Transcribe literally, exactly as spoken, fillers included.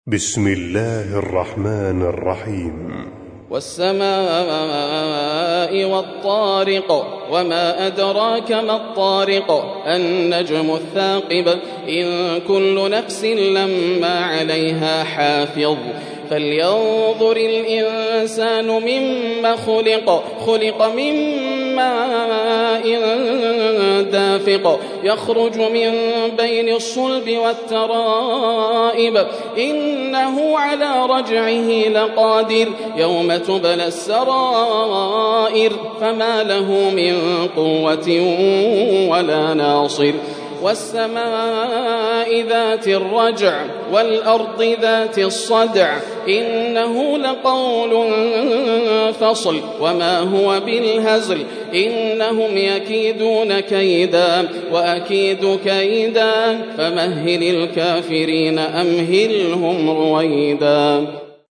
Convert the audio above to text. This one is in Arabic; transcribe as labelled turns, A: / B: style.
A: بسم الله الرحمن الرحيم.
B: والسماء والطارق وما أدراك ما الطارق النجم الثاقب إن كل نفس لما عليها حافظ فلينظر الإنسان مما خلق خلق من ماء دافق يخرج من بين الصلب والترائب إنه على رجعه لقادر يوم تبلى السرائر فما له من قوة ولا ناصر والسماء ذات الرجع والأرض ذات الصدع إنه لقول فصل وما هو بالهزل إنهم يكيدون كيدا وأكيد كيدا فمهل الكافرين أمهلهم رويدا.